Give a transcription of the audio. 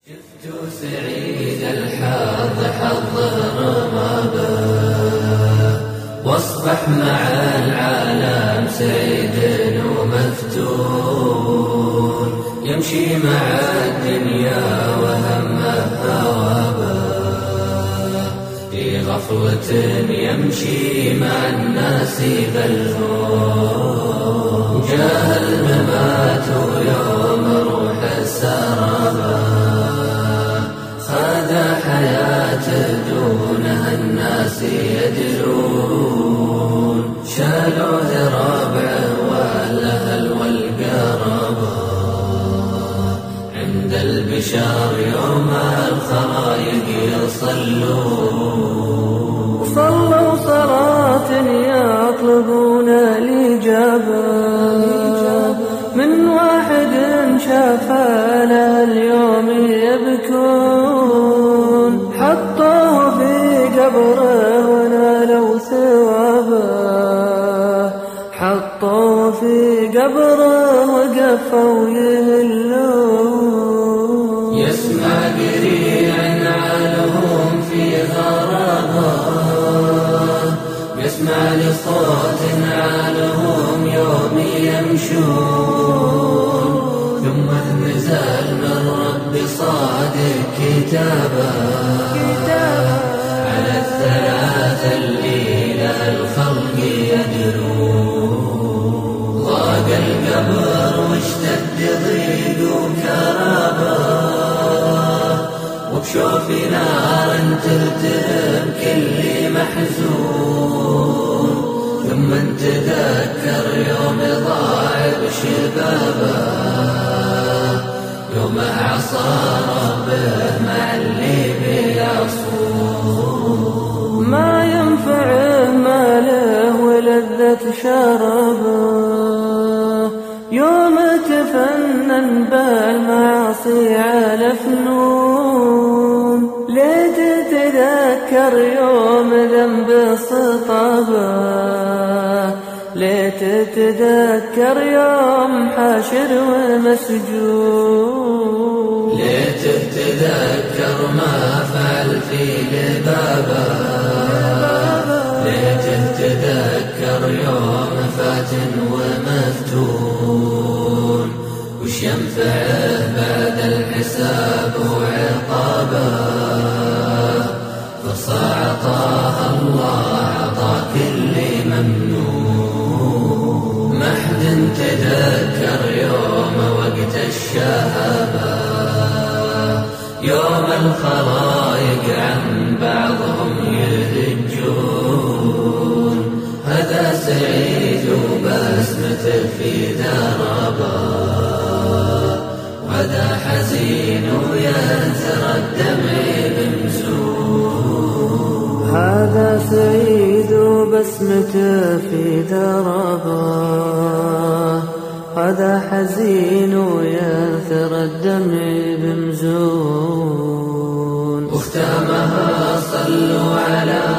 شفت سعيد الحظ حظه ما باه، واصبح مع العالم سعيد ومفتون، يمشي مع الدنيا وهمه هوابه، في غفوة يمشي مع الناس بلهون، جاه الممات يوم روح السرابه، خاذ حياته دونها الناس يدرون، شالوه ربعه والاهل والقرابه، عند البشار يوم الخرايق يصلون، صلوا صلاة يطلبون الإجابة من واحد شاف له اليوم يبكون، حطوه في قبره ونالوا ثوابه، حطوه في قبره وقفوا يهلون، يسمع قريع نعالهم في غرابه، يسمع لصوت نعالهم يوم يمشون، ثم نزل من رب صادق كتابه على الثلاثة اللي له الخلق يدرون، ضاق القبر واشتد ضيق وكرابه، وبشوف نار تلتهم كل محزون، ثم تذكر يوم ضاع بشبابه، يوم عصى ربه مع اللي بيعصون، ما ينفعه ماله ولذة شربه، يوم تفنن بالمعاصي على فنون، ليت تتذكر يوم ذنب صطابه، ليت تتذكر يوم حاشر ومسجون، ليت تتذكر ما فعل في لبابه، ليت تتذكر يوم فاتن ومفتون، وش ينفعه بعد الحساب وعقابه، فصاعطاه الله عطا كل ممنون، ما حد تذكر يوم وقت الشهابه، يوم الخلايق عن بعضهم يهجون، هذا سعيد وبسمته في دربه، وهذا حزين وينثر الدمع بمزون، هذا سعيد وبسمته في دربه، هذا حزين وينثر الدمع بمزون، واختامها صلوا على